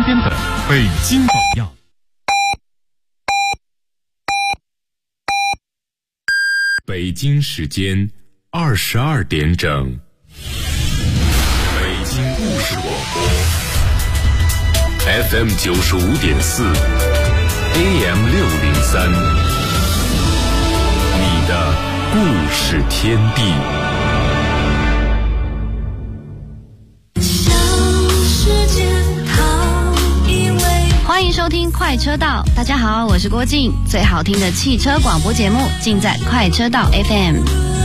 边的北京榜样。北京时间22点整，北京故事广播 FM 95.4 AM 603，你的故事天地。 欢迎收听快车道，大家好，我是郭靖，最好听的汽车广播节目尽在快车道 FM。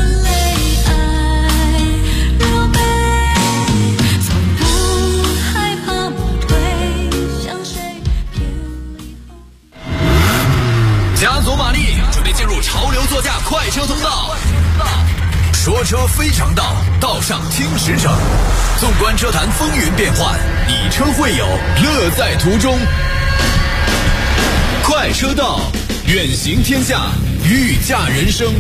加足马力，准备进入潮流座驾快车通道。说车非常道，道上听实诚。纵观车坛风云变幻，以车会友，乐在途中。快车道，远行天下，御驾人生。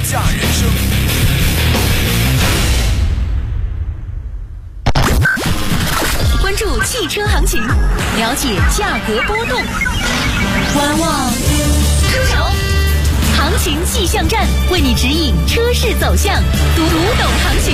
关注汽车行情，了解价格波动，观望出手，行情气象站为你指引车市走向，读懂行情。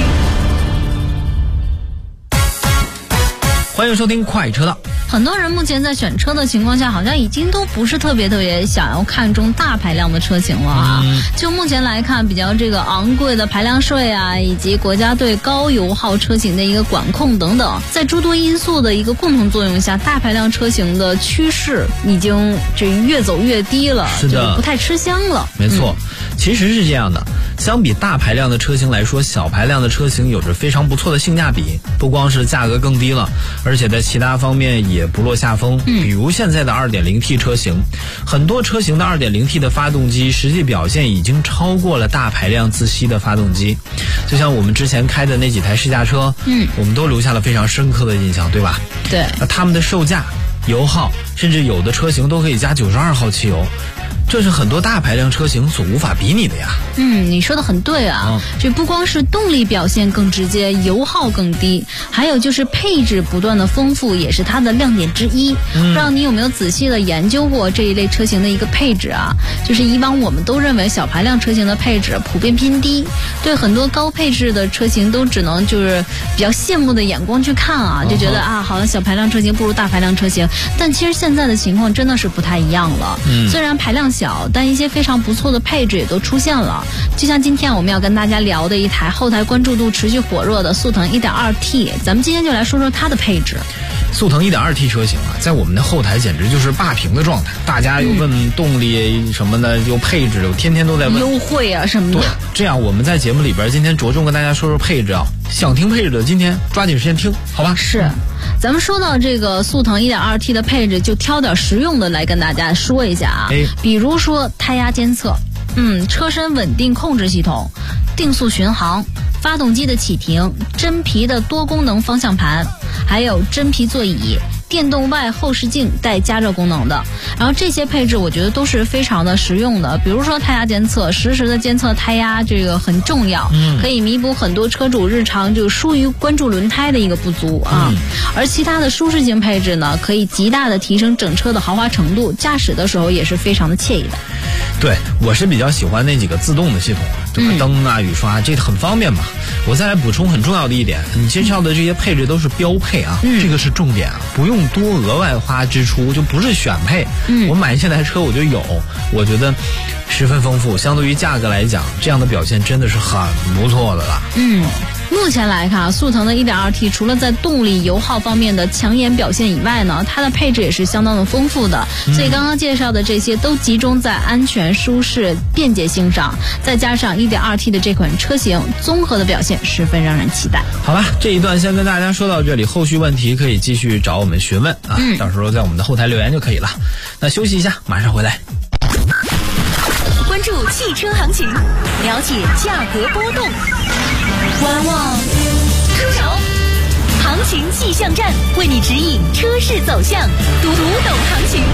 欢迎收听快车道。 很多人目前在选车的情况下，好像已经都不是特别想要看中大排量的车型了啊。就目前来看，比较这个昂贵的排量税啊，以及国家对高油耗车型的一个管控等等，在诸多因素的一个共同作用下，大排量车型的趋势已经这越走越低了， 是的， 就不太吃香了。 没错，其实是这样的。相比大排量的车型来说，小排量的车型有着非常不错的性价比，不光是价格更低了，而且在其他方面也不落下风。比如现在的 2.0T 车型，很多车型的 2.0T 的发动机实际表现已经超过了大排量自吸的发动机。就像我们之前开的那几台试驾车，我们都留下了非常深刻的印象，对吧？对。那他们的售价、油耗，甚至有的车型都可以加92号汽油，这是很多大排量车型所无法比拟的呀。 你说的很对啊，这不光是动力表现更直接，油耗更低，还有就是配置不断的丰富，也是它的亮点之一。不知道你有没有仔细的研究过这一类车型的一个配置啊？就是以往我们都认为小排量车型的配置普遍偏低，对很多高配置的车型都只能就是比较羡慕的眼光去看啊，就觉得啊，好像小排量车型不如大排量车型。但其实现在的情况真的是不太一样了。虽然排量小，但一些非常不错的配置也都出现了。就像今天我们要跟大家聊的一台后台关注度持续火热的速腾 1.2T， 咱们今天就来说说它的配置。 速腾 1.2T 车型啊，在我们的后台简直就是霸屏的状态，大家又问动力什么的，又配置，又天天都在问优惠啊什么的。 对，这样我们在节目里边今天着重跟大家说说配置啊，想听配置的今天抓紧时间听，好吧？ 是。咱们说到这个速腾 1.2T 的配置，就挑点实用的来跟大家说一下啊。比如说胎压监测，车身稳定控制系统，定速巡航，发动机的启停，真皮的多功能方向盘，还有真皮座椅，电动外后视镜带加热功能的。然后这些配置我觉得都是非常的实用的。比如说胎压监测，实时的监测胎压，这个很重要，可以弥补很多车主日常就疏于关注轮胎的一个不足啊。而其他的舒适性配置呢，可以极大的提升整车的豪华程度，驾驶的时候也是非常的惬意的。 对，我是比较喜欢那几个自动的系统，这个灯啊、雨刷，这很方便嘛。我再来补充很重要的一点，你介绍的这些配置都是标配啊，这个是重点啊，不用多额外花支出，就不是选配。我买这台车我就有，我觉得十分丰富，相对于价格来讲，这样的表现真的是很不错的啦。 目前来看，速腾的 1.2T 除了在动力油耗方面的抢眼表现以外呢，它的配置也是相当的丰富的。所以刚刚介绍的这些都集中在安全、舒适、便捷性上，再加上 1.2T 的这款车型，综合的表现十分让人期待。 好吧，这一段先跟大家说到这里，后续问题可以继续找我们询问啊，到时候在我们的后台留言就可以了。那休息一下，马上回来。 关注汽车行情，了解价格波动，观望出手，行情气象站为你指引车市走向，读懂行情。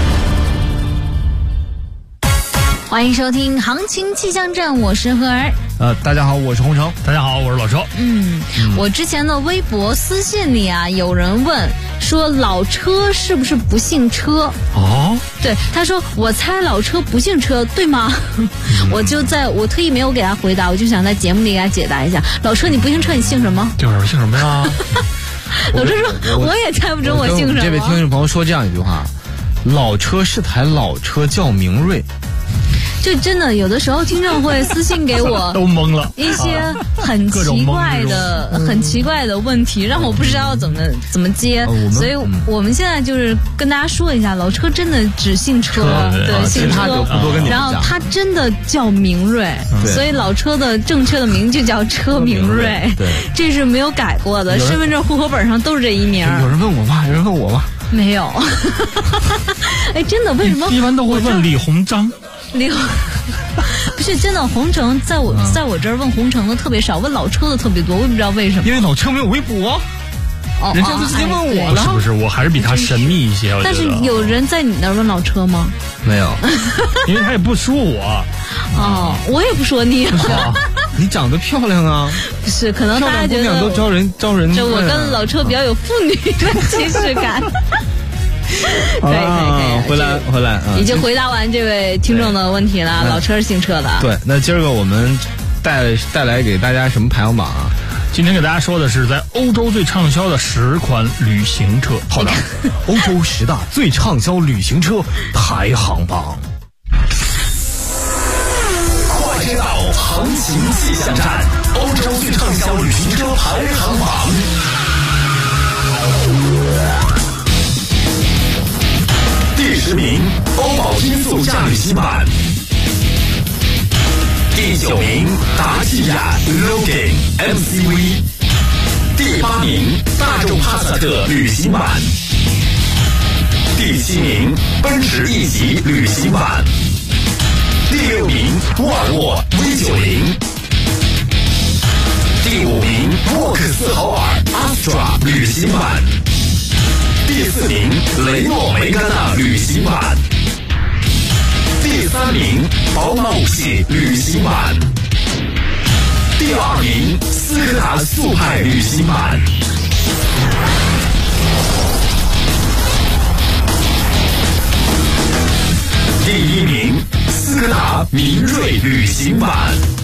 欢迎收听行情气象站，我是何儿。 大家好，我是洪城。 大家好，我是老车。 我之前的微博私信里啊，有人问说老车是不是不姓车？ 哦， 对，他说我猜老车不姓车，对吗？我特意没有给他回答，我就想在节目里给他解答一下。老车你不姓车，你姓什么？ 就是姓什么呀？ 老车说我也猜不准我姓什么。 这位听众朋友说这样一句话：老车是台老车，叫明锐。 就真的有的时候听众会私信给我都懵了， 一些很奇怪的问题，让我不知道怎么接，所以我们现在就是跟大家说一下，老车真的只姓车，对，姓车，然后他真的叫明锐，所以老车的正确的名就叫车明锐， 对， 这是没有改过的，身份证、户口本上都是这一名。 有人问我吗？ 没有。哎，真的，为什么一般都会问李鸿章？ 不是真的，鸿城在我这儿问鸿城的特别少，问老车的特别多，我也不知道为什么。 因为老车没有微博，人家就直接问我了。 不是，我还是比他神秘一些。 但是有人在你那儿问老车吗？ 没有， 因为他也不说我。 哦，我也不说你。 你长得漂亮啊！ 不是，可能大家觉得都招人。 就我跟老车比较有妇女的既视感。可以， 回来， 已经回答完这位听众的问题了。老车是姓车的。 对，那今儿个我们带来给大家什么排行榜啊？ 今天给大家说的是在欧洲最畅销的10款旅行车。 好的，欧洲10大最畅销旅行车排行榜。 快车道行情气象站，欧洲最畅销旅行车排行榜。第10名，欧宝音速驾旅行版。第9名，达契亚 Logan MCV。第8名，大众帕萨特旅行版。第7名，奔驰 E 级旅行版。第6名，沃尔沃 V90。第5名，沃克斯豪尔 Astra 旅行版。第4名，雷诺梅甘娜旅行版。第3名，宝马5系旅行版。第2名，斯柯达速派旅行版。第1名，斯柯达明锐旅行版。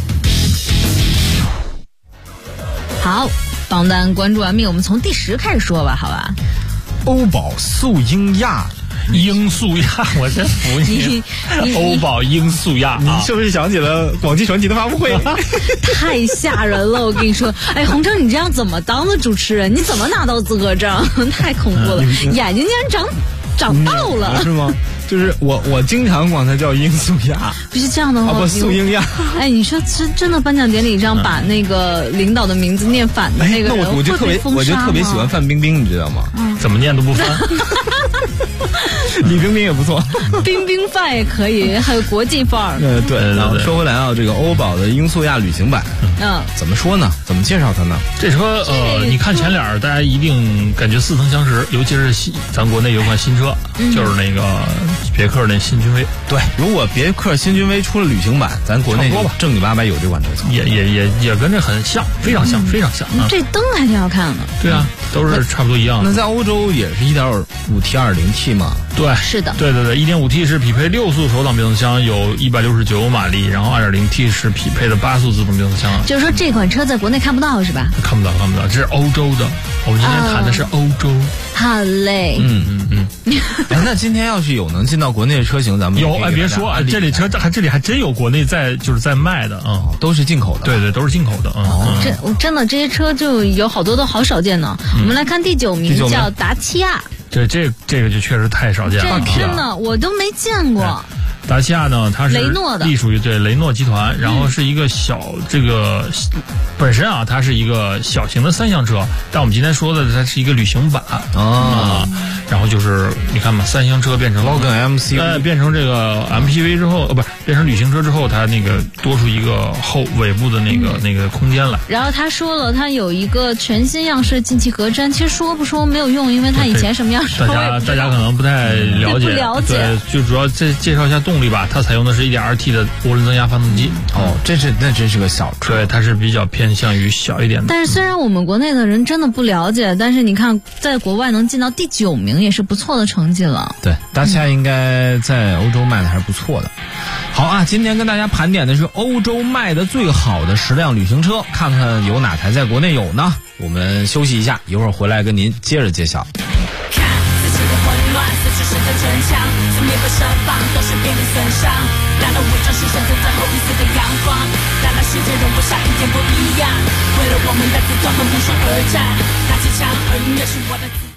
好，榜单关注完毕，我们从第10开始说吧，好吧？ 欧宝速英亚， 我真服你！欧宝英速亚， 你是不是想起了广汽传祺的发布会？ 太吓人了！我跟你说，哎，鸿城，你这样怎么当的主持人？你怎么拿到资格证？太恐怖了，眼睛竟然长到了， 是吗？就是我经常管它叫英速亚， 不是这样的话， 不速英亚。 哎，你说真的颁奖典礼上把那个领导的名字念反的那个人， 我就特别喜欢范冰冰，你知道吗？ 怎么念都不翻。 李冰冰也不错， 冰冰范也可以，还有国际范儿。 对。然后说回来啊，这个欧宝的英速亚旅行版，怎么说呢？怎么介绍它呢？ 这车你看前脸，大家一定感觉似曾相识，尤其是咱国内有款新车，就是那个别克那新君威。 对，如果别克新君威出了旅行版，咱国内正经八百有这款车型， 也跟这很像，非常像。 这灯还挺好看的。 对啊，都是差不多一样的。 那在欧洲也是 1.5T 2.0T 嘛？ 对， 是的， 对 1.5T 是匹配6速手挡变速箱，有169马力，然后 2.0T 是匹配的8速自动变速箱。 就是说这款车在国内看不到是吧？ 看不到，这是欧洲的。我们今天谈的是欧洲。 好嘞。 那今天要是有能进到国内的车型，咱们有。哎，别说啊，这里还真有国内在卖的啊， 都是进口的。 对，都是进口的。 真的这些车就有好多都好少见呢。我们来看第9名，叫达契亚。 这个就确实太少见了， 真的我都没见过。 达契亚呢，它是雷诺的， 隶属于雷诺集团，然后是一个本身啊，它是一个小型的3厢车，但我们今天说的它是一个旅行版然后就是你看嘛，3厢车变成 Logan MCV， 变成这个 MPV 之后，不是变成旅行车之后，它那个多出一个后尾部的那个空间来。 然后他说了，他有一个全新样式进气格栅，其实说不说没有用，因为它以前什么样式大家可能不太了解， 不了解。 对，就主要再介绍一下动力吧。它采用的是 1.2T 的涡轮增压发动机。 那真是个小车。 对，它是比较偏向于小一点的。 但是虽然我们国内的人真的不了解，但是你看，在国外能进到第9名也是不错的成绩了。 对，大家应该在欧洲卖的还是不错的。好啊，今天跟大家盘点的是欧洲卖的最好的10辆旅行车，看看有哪台在国内有呢？我们休息一下，一会儿回来跟您接着揭晓。 看自己的混乱，四处是个城墙，四面不设防都是濒临损伤。难道伪装是选择最后一丝的阳光？难道世界容不下一点不一样？为了我们的自尊和民主而战，拿起枪，而音乐是我的自。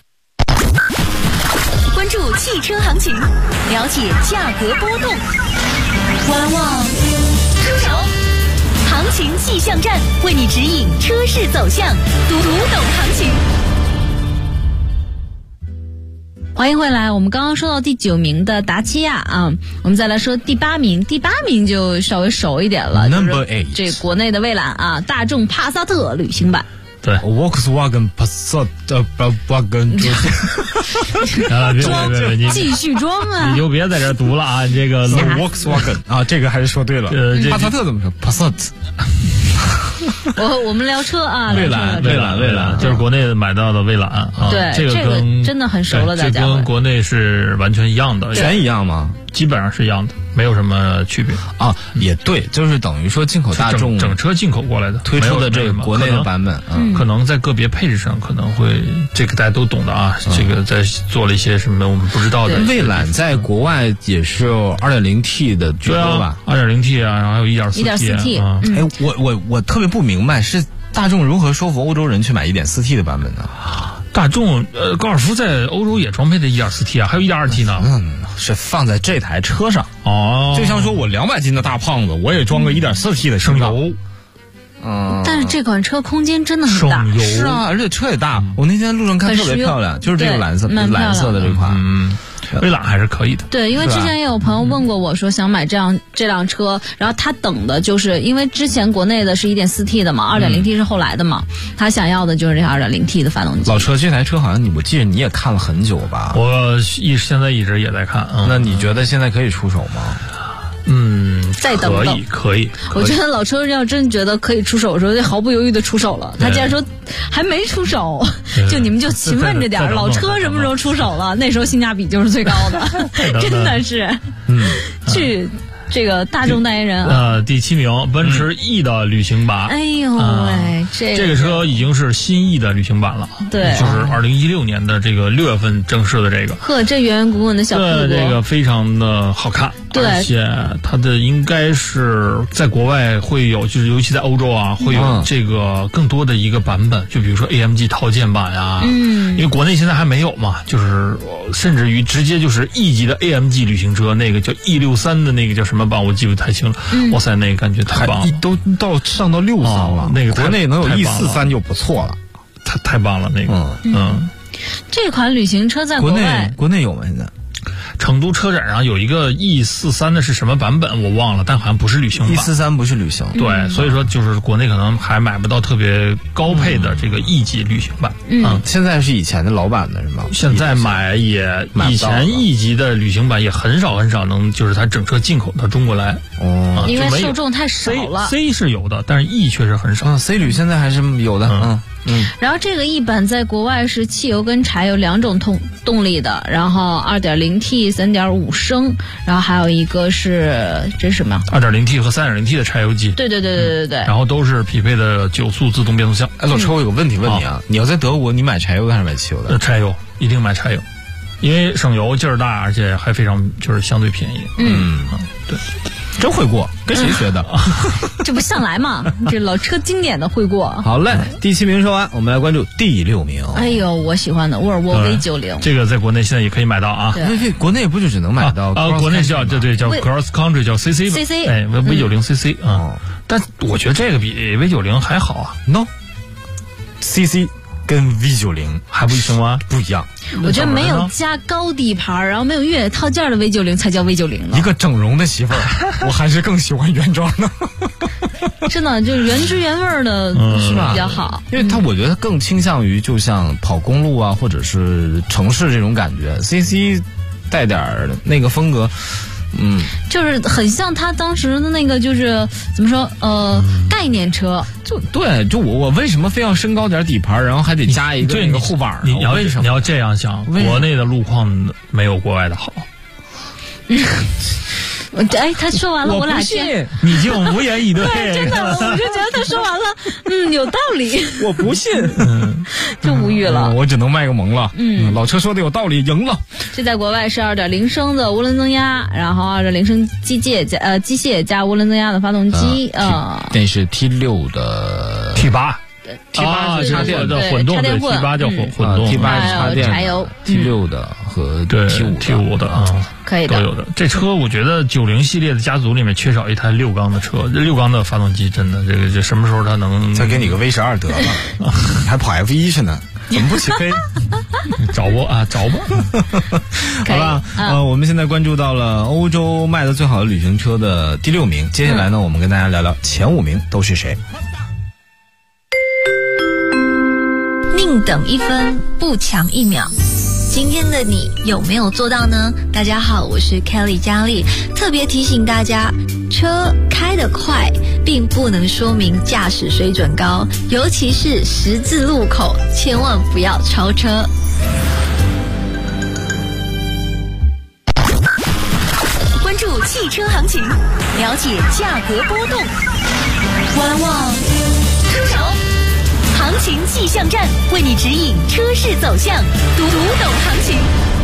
关注汽车行情，了解价格波动，观望出手，行情气象站为你指引车市走向，读懂行情。 欢迎回来，我们刚刚说到第9名的达契亚啊，我们再来说第8名，第8名就稍微熟一点了 ，Number 8， 这国内的蔚揽啊，大众帕萨特旅行版。 对 ，Volkswagen Passat Wagen 别继续装啊！ 你就别在这读了啊！这个 Volkswagen 啊，这个还是说对了。帕萨特怎么说 ？Passat。 我们聊车啊， 蔚揽，就是国内买到的蔚揽啊。 对， 这个真的很熟了，大家。 这跟国内是完全一样的， 全一样吗？ 基本上是一样的，没有什么区别啊。也对，就是等于说进口大众整车进口过来的推出的这个国内的版本， 可能在个别配置上可能会这个大家都懂的啊。这个在做了一些什么我们不知道的。 蔚揽在国外也是 2.0T 的居多吧 ？2.0T 啊，然后还有 1.4T 啊。 我特别不明白，是大众如何说服欧洲人去买 1.4T 的版本呢？ 大众高尔夫在欧洲也装配的 1.4T 啊，还有 1.2T 呢。 是放在这台车上哦， 就像说我200斤的大胖子，我也装个 1.4T 的省油。 但是这款车空间真的很大， 是啊，而且车也大。我那天路上看特别漂亮，就是这个蓝色的这款。 蔚揽还是可以的。 对，因为之前也有朋友问过我说想买这辆车，然后他等的就是因为之前国内的是 1.4T 的嘛，2.0T 是后来的嘛，他想要的就是这 2.0T 的发动机。 老车，这台车好像我记得你也看了很久吧？ 我现在一直也在看。 那你觉得现在可以出手吗？ 再等等， 可以。 我觉得老车要真觉得可以出手的时候，就毫不犹豫的出手了。他竟然说还没出手，就你们就勤问着点，老车什么时候出手了？那时候性价比就是最高的，真的是。去这个大众代言人第7名，奔驰 E 的旅行版。 哎呦喂， 这个车已经是新 E 的旅行版了。 对， 就是2016年的这个6月份正式的这个。 呵，这圆圆滚滚的小屁股， 这个非常的好看。 对， 而且它的应该是在国外会有，就是尤其在欧洲啊，会有这个更多的一个版本，就比如说 AMG 套件版呀。因为国内现在还没有嘛，就是甚至于直接就是 E 级的 AMG 旅行车，那个叫 E63的那个叫什么版，我记不太清了。哇塞，那个感觉太棒了， 都上到63了。 那个国内能有 E43就不错了， 太棒了那个。 这款旅行车在国内有吗？现在？ 成都车展上有一个 E43的是什么版本我忘了，但好像不是旅行版。 E43不是旅行， 对，所以说就是国内可能还买不到特别高配的这个 E 级旅行版。 现在是以前的老版的是吗？ 现在买也以前 E 级的旅行版也很少能就是它整车进口到中国来。 因为受众太少了。 C 是有的，但是 E 确实很少。 C 旅现在还是有的。 然后这个E版在国外是汽油跟柴油2种动力的，然后 2.0T 3.5升，然后还有一个是这是什么 2.0T 和 3.0T 的柴油机。 对。 然后都是匹配的9速自动变速箱。 老车，我有个问题问你啊，你要在德国，你买柴油的还是买汽油的？ 柴油，一定买柴油，因为省油劲儿大，而且还非常就是相对便宜。对。 真会过，跟谁学的？ 这不向来嘛，这老车经典的会过。 好嘞，第7名说完，我们来关注第6名。 哎呦，我喜欢的沃尔沃 V90， 这个在国内现在也可以买到啊。 国内不就只能买到国内叫叫 Cross Country 叫 CC 吧。 CC 哎 V90 CC 啊。但我觉得这个比 V90还好啊。 No，CC 跟 V90 还不行吗？ 不一样。 我觉得没有加高底盘，然后没有越野套件的 V90才叫 V90呢。 一个整容的媳妇儿，我还是更喜欢原装的。 真的就是原汁原味的，是吧？比较好， 因为我觉得更倾向于就像跑公路啊，或者是城市这种感觉。CC 带点那个风格。 就是很像他当时的那个，就是怎么说，概念车。 就我为什么非要升高点底盘，然后还得加一个那个护板？ 你要这样想，国内的路况没有国外的好。 他说完了，我俩信， 你就无言以对。 真的，我就觉得他说完了，有道理。 我不信， 就无语了。 我只能卖个萌了。老车说的有道理，赢了。 这在国外是2.0升的涡轮增压，然后2.0升机械加涡轮增压的发动机那是 T6 的 T8 是插电的混动，对 T8 叫混动 ，T8 是插电， 柴油 T6 的和 T5 的可以的， 都有的。这车我觉得90系列的家族里面缺少一台6缸的车，6缸的发动机真的这什么时候它能？ 再给你个 V12得了，还跑 F1 去呢，怎么不起飞？ 找吧。 好了，我们现在关注到了欧洲卖的最好的旅行车的第6名，接下来呢，我们跟大家聊聊前5名都是谁。 宁等1分，不抢1秒。今天的你有没有做到呢？大家好，我是 Kelly 佳丽，特别提醒大家，车开得快并不能说明驾驶水准高，尤其是十字路口，千万不要超车。 关注汽车行情，了解价格波动，观望出手。行情气象站为你指引车市走向，读懂行情。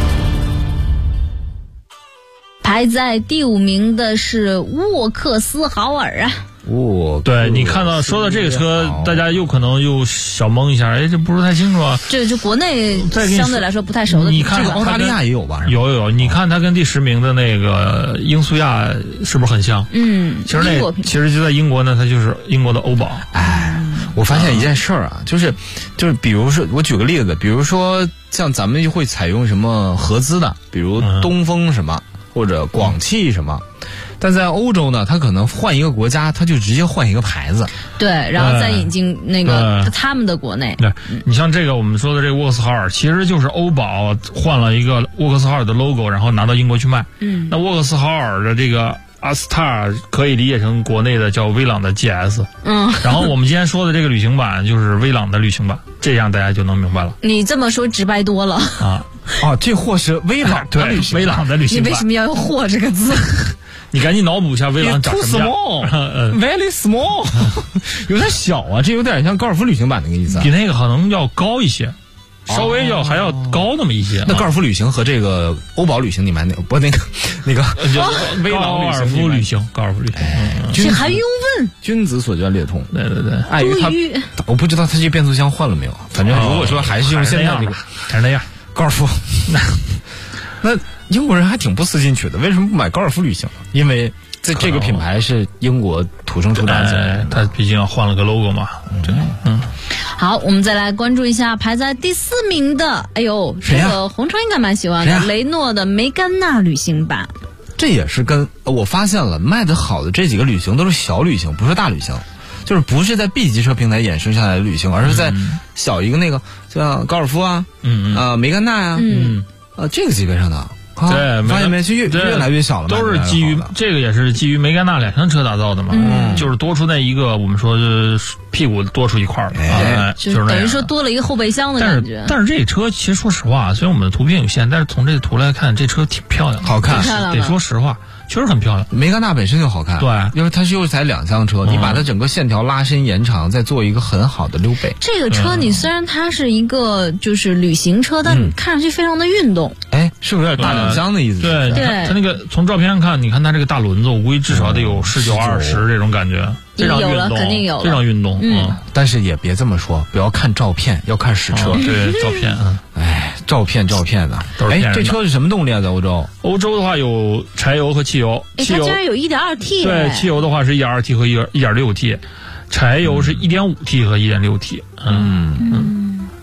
排在第5名的是沃克斯豪尔啊。 对，你看到说到这个车，大家又可能又小懵一下，这不是太清楚啊。 这就国内相对来说不太熟的。 你看澳大利亚也有吧？ 有，你看它跟第10名的那个英苏亚是不是很像？其实就在英国呢，它就是英国的欧宝。 我发现一件事儿啊，就是比如说，我举个例子，比如说像咱们就会采用什么合资的，比如东风什么或者广汽什么。但在欧洲呢，它可能换一个国家，它就直接换一个牌子， 对，然后再引进那个他们的国内。 对，你像这个我们说的这个沃克斯豪尔，其实就是欧宝换了一个沃克斯豪尔的 logo， 然后拿到英国去卖。那沃克斯豪尔的这个阿斯塔可以理解成国内的叫威朗的 GS。然后我们今天说的这个旅行版就是威朗的旅行版，这样大家就能明白了。 你这么说直白多了啊！这货是威朗的旅行版， 威朗的旅行版。 你为什么要用"货"这个字？ 你赶紧脑补一下威朗长什么样。 Very small， 有点小啊，这有点像高尔夫旅行版那个意思。 比那个可能要高一些，稍微还要高那么一些。 那高尔夫旅行和这个欧宝旅行你买哪个？不，那个威朗高尔夫旅行，高尔夫旅行。 这还用问？ 君子所见略同。 对， 碍于他，我不知道他这变速箱换了没有。反正如果说还是用现在这个， 还是那样高尔夫，那英国人还挺不思进取的，为什么不买高尔夫旅行呢？因为这个品牌是英国土生土长起来的， 它毕竟换了个 logo 嘛。 好，我们再来关注一下排在第4名的，这个红川应该蛮喜欢的，雷诺的梅甘娜旅行版。 这也是跟我发现了卖得好的这几个旅行都是小旅行，不是大旅行，就是不是在 B 级车平台衍生下来的旅行，而是在小一个那个像高尔夫啊，梅甘娜呀，这个级别上的。 对， 发现没？就越来越小了， 都是基于这个，也是基于梅甘娜2厢车打造的嘛。就是多出那一个，我们说屁股多出一块了， 就是等于说多了一个后备箱的感觉。 但是这车其实说实话，虽然我们的图片有限，但是从这个图来看，这车挺漂亮的， 好看， 得说实话。确实很漂亮， 梅甘娜本身就好看， 对， 因为它是又才2厢车，你把它整个线条拉伸延长，再做一个很好的溜背。 这个车你虽然它是一个就是旅行车，但你看上去非常的运动。 是不是有点大2厢的意思？ 对，它那个从照片上看，你看它这个大轮子，我估计至少得有19、20这种感觉，非常运动， 肯定有， 非常运动。 但是也别这么说，不要看照片，要看实车。 对，照片， 照片的。这车是什么动力啊？在欧洲？ 欧洲的话有柴油和汽油。 它竟然有 1.2T。 对，汽油的话是 1.2T 和 1.6T， 柴油是 1.5T 和 1.6T。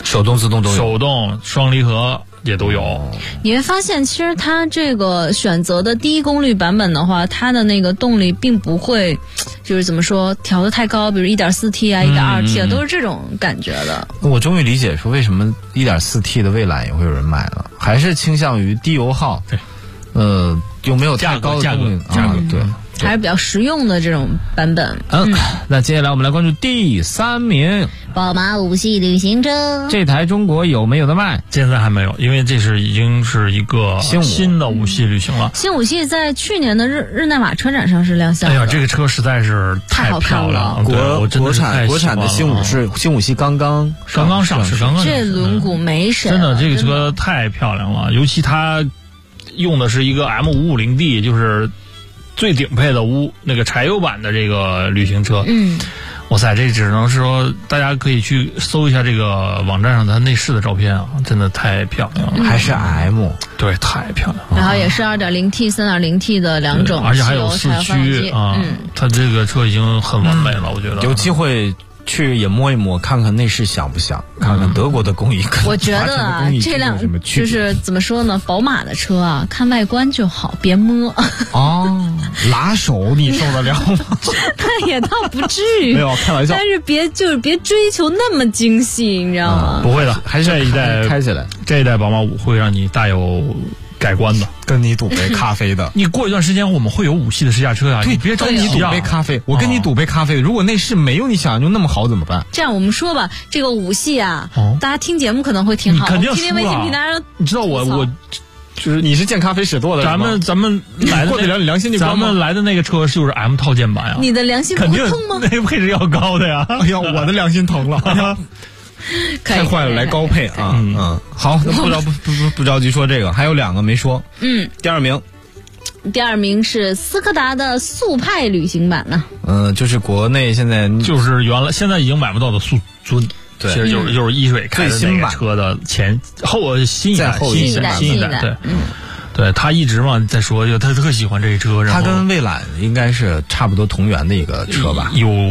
手动自动都有， 手动双离合也都有。 你会发现，其实它这个选择的低功率版本的话，它的那个动力并不会，就是怎么说调得太高，比如 1.4T 啊、1.2T 啊，都是这种感觉的。 我终于理解说为什么 1.4T 的蔚揽也会有人买了，还是倾向于低油耗， 对， 又没有太高的价格对。 还是比较实用的这种版本。 那接下来我们来关注第3名， 宝马5系旅行车。 这台中国有没有的卖？ 现在还没有，因为这已经是一个新的5系旅行了。 新5系在去年的日内瓦车展上是亮相的。 哎呀，这个车实在是太漂亮了！国产的新5系刚刚上市， 这轮毂没谁， 真的这个车太漂亮了，尤其它用的是一个 M550D， 就是最顶配的那个柴油版的这个旅行车。哇塞，这只能说大家可以去搜一下这个网站上它内饰的照片啊，真的太漂亮了。 还是 M， 对，太漂亮了。 然后也是 2.0T、3.0T 的2种， 而且还有4驱啊，它这个车已经很完美了，我觉得。 有机会去也摸一摸，看看内饰响不响，看看德国的工艺。 我觉得啊，这辆就是怎么说呢，宝马的车啊，看外观就好，别摸。 拉手你受得了吗？ 那也倒不至于， 没有开玩笑。 但是别追求那么精细，你知道吗？ 不会的，还是这一代开起来， 这一代宝马5会让你大有改观的， 跟你赌杯咖啡的。 你过一段时间我们会有5系的试驾车呀，你别着急赌杯咖啡，我跟你赌杯咖啡。如果内饰没有你想象中那么好怎么办？ 这样我们说吧，这个5系啊，大家听节目可能会挺好， 肯定天天微信平台上， 你知道我。就是你是见咖啡使舵的， 咱们来的过得了你良心， 咱们来的那个车就是 M 套件版呀。 你的良心不会痛吗？ 那个配置要高的呀。 哎呀，我的良心疼了。太坏了，来高配啊！好，不着急说这个，还有2个没说。第2名是斯柯达的速派旅行版呢。 就是国内现在就是现在已经买不到的速尊。 对， 其实就是一水开的那个车的新一代，对，对他一直嘛在说，就他特喜欢这个车，然后他跟蔚揽应该是差不多同源的一个车吧？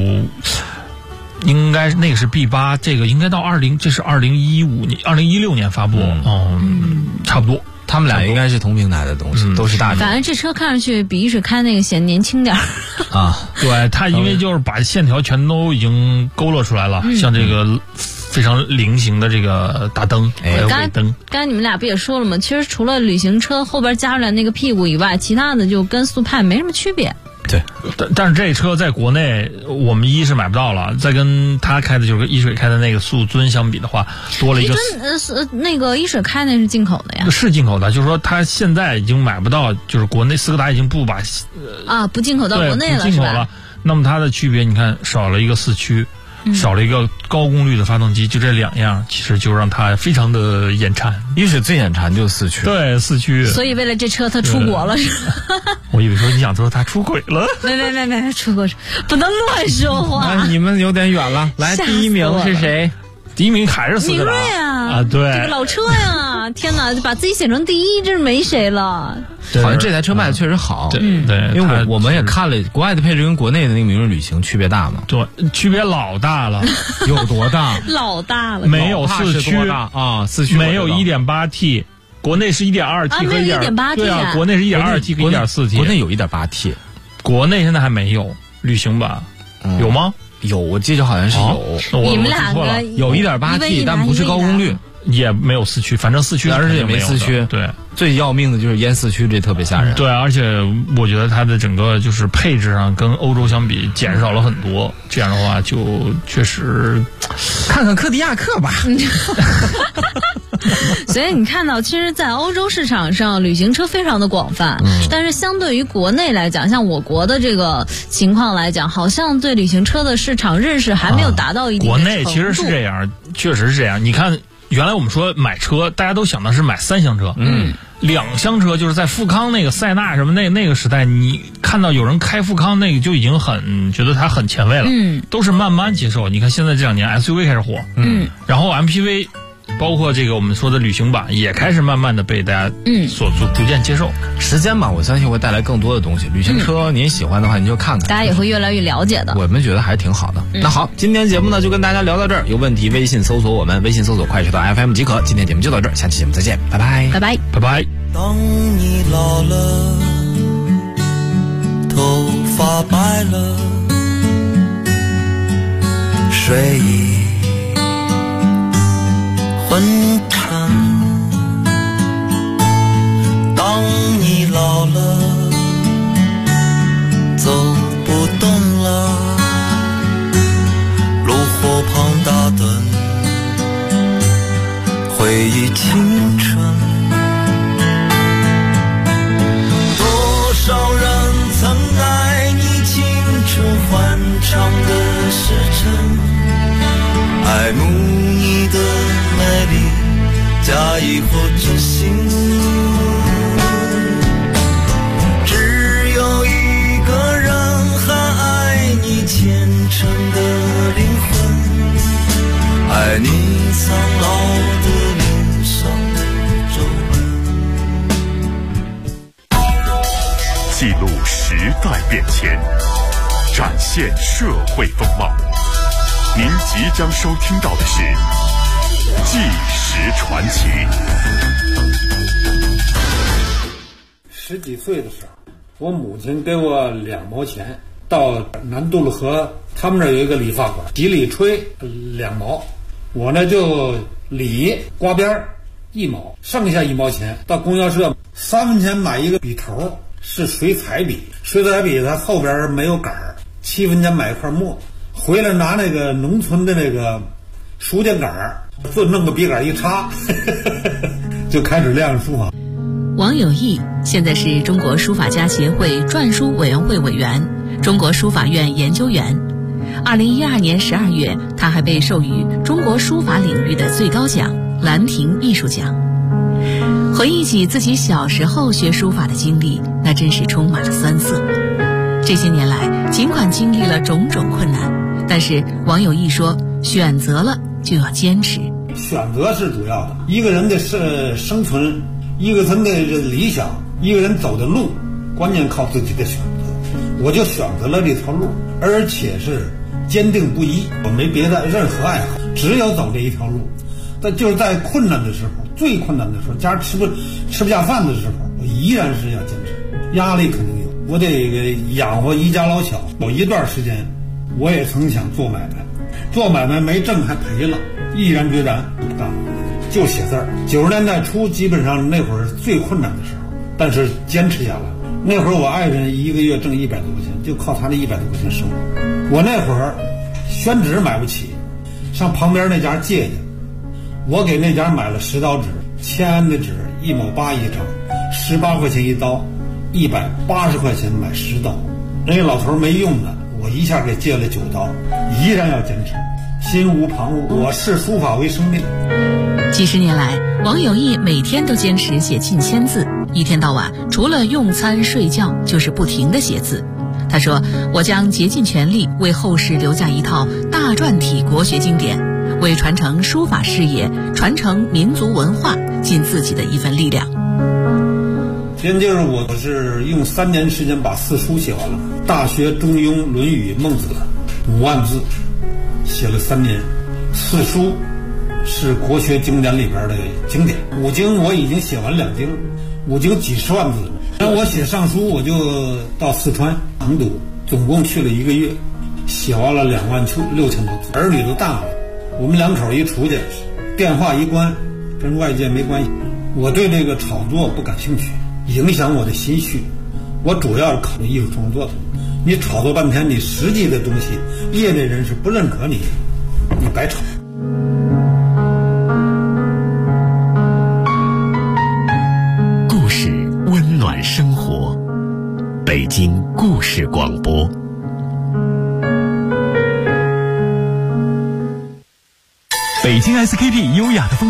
应该那个是 B8， 这个应该到这是2016年发布，差不多。 他们俩应该是同平台的东西，都是大众。 反正这车看上去比一水开那个显年轻点啊。对，它因为就是把线条全都已经勾勒出来了，像这个非常菱形的这个大灯，还有尾灯。 刚才你们俩不也说了吗？其实除了旅行车后边加出来那个屁股以外，其他的就跟速派没什么区别。 对， 但是这车在国内我们一是买不到了，再跟他开的就是跟一水开的那个速尊相比的话，多了一个那个一水开那是进口的呀， 是进口的，就是说他现在已经买不到，就是国内斯柯达已经不把不进口到国内了， 不进口了。那么它的区别，你看少了一个4驱。少了一个高功率的发动机，就这2样，其实就让它非常的眼馋。 一水最眼馋就是4驱， 对，4驱。 所以为了这车，他出国了是吧？ 我以为说你想说他出轨了。 没，出国不能乱说话。 你们有点远了。来，第1名是谁？ 第1名还是斯柯达啊，对，这个老车呀，天哪，把自己写成第1，真是没谁了。 好像这台车卖的确实好， 对， 因为我们也看了国外的配置跟国内的那个明日旅行区别大吗？ 对，区别老大了。 有多大？ 老大了， 没有4驱啊，4驱没有 1.8T， 国内是 1.2T 和 1.8T， 对啊，国内是 1.2T 和 1.4T， 国内有 1.8T， 国内现在还没有旅行版，有吗？ 有，我记得好像是有。 你们两个有 1.8T， 但不是高功率， 也没有4驱，反正4驱而且也没4驱。 对， 最要命的就是淹4驱，这特别吓人。 对，而且我觉得它的整个就是配置上跟欧洲相比减少了很多，这样的话就确实看看柯迪亚克吧。 所以你看到，其实，在欧洲市场上，旅行车非常的广泛，但是相对于国内来讲，像我国的这个情况来讲，好像对旅行车的市场认识还没有达到一定的程度。 国内其实是这样，确实是这样。你看，原来我们说买车，大家都想的是买3厢车，2厢车就是在富康那个塞纳什么那个时代，你看到有人开富康那个就已经觉得它很前卫了，都是慢慢接受。你看现在这2年 SUV 开始火，然后 MPV。 包括这个我们说的旅行版也开始慢慢的被大家所逐渐接受。 时间吧，我相信会带来更多的东西。旅行车您喜欢的话，您就看看， 大家也会越来越了解的。 我们觉得还是挺好的。那好，今天节目呢就跟大家聊到这儿，有问题微信搜索我们，微信搜索快车道 FM 即可。今天节目就到这儿，下期节目再见，拜拜， 拜拜， 拜拜。 当你老了，头发白了，睡意昏沉。当你老了，走不动了，炉火旁打盹，回忆青春。多少人曾爱你青春欢畅的时辰，爱慕你的美丽，假意或真心。只有一个人还爱你虔诚的灵魂，爱你苍老的脸上的皱纹。 记录时代变迁，展现社会风貌。您即将收听到的是《纪实传奇》。 10几岁的时候，我母亲给我2毛钱，到南渡路河，他们那儿有一个理发馆，几里吹2毛，我呢就理刮边1毛，剩下1毛钱到供销社3分钱买一个笔头，是水彩笔，水彩笔它后边没有杆儿，7分钱买一块墨，回来拿那个农村的那个书架杆儿，就弄个笔杆一插，就开始练书法。 王有义现在是中国书法家协会篆书委员会委员、中国书法院研究员。2012年12月，他还被授予中国书法领域的最高奖兰亭艺术奖。回忆起自己小时候学书法的经历，那真是充满了酸涩。这些年来，尽管经历了种种困难，但是王有义说，选择了就要坚持。 选择是主要的，一个人的生存，一个人的理想，一个人走的路，关键靠自己的选择。我就选择了这条路，而且是坚定不移，我没别的任何爱好，只有走这一条路。但就是在困难的时候，最困难的时候，家吃不下饭的时候，我依然是要坚持。压力肯定有，我得养活一家老小。有一段时间，我也曾想做买卖，做买卖没挣还赔了，毅然决然不干了，就写字儿。90年代初，基本上那会儿最困难的时候，但是坚持下来。那会儿我爱人一个月挣100多块钱，就靠他那100多块钱生活。我那会儿宣纸买不起，上旁边那家借去，我给那家买了10刀纸，签的纸1毛8一张，18块钱一刀，180块钱买10刀。那个老头没用的，我一下给借了9刀，依然要坚持，心无旁骛。我视书法为生命。 几十年来，王有义每天都坚持写近1000字，一天到晚除了用餐睡觉就是不停地写字。他说，我将竭尽全力为后世留下一套大篆体国学经典，为传承书法事业、传承民族文化尽自己的一份力量。 先就是我是用3年时间把4书写完了，《大学》《中庸》《论语》《孟子》5万字，写了3年。4书是国学经典里边的经典，5经我已经写完2经，5经几十万字。然后我写上书，我就到四川成都，总共去了1个月，写完了2万6000多字。儿女都大了，我们2口一出去，电话一关，跟外界没关系。我对这个炒作不感兴趣，影响我的心绪。我主要是考虑艺术创作的。你炒作半天，你实际的东西，业内人士不认可你，你白炒。 故事温暖生活，北京故事广播。北京 SKP 优雅的风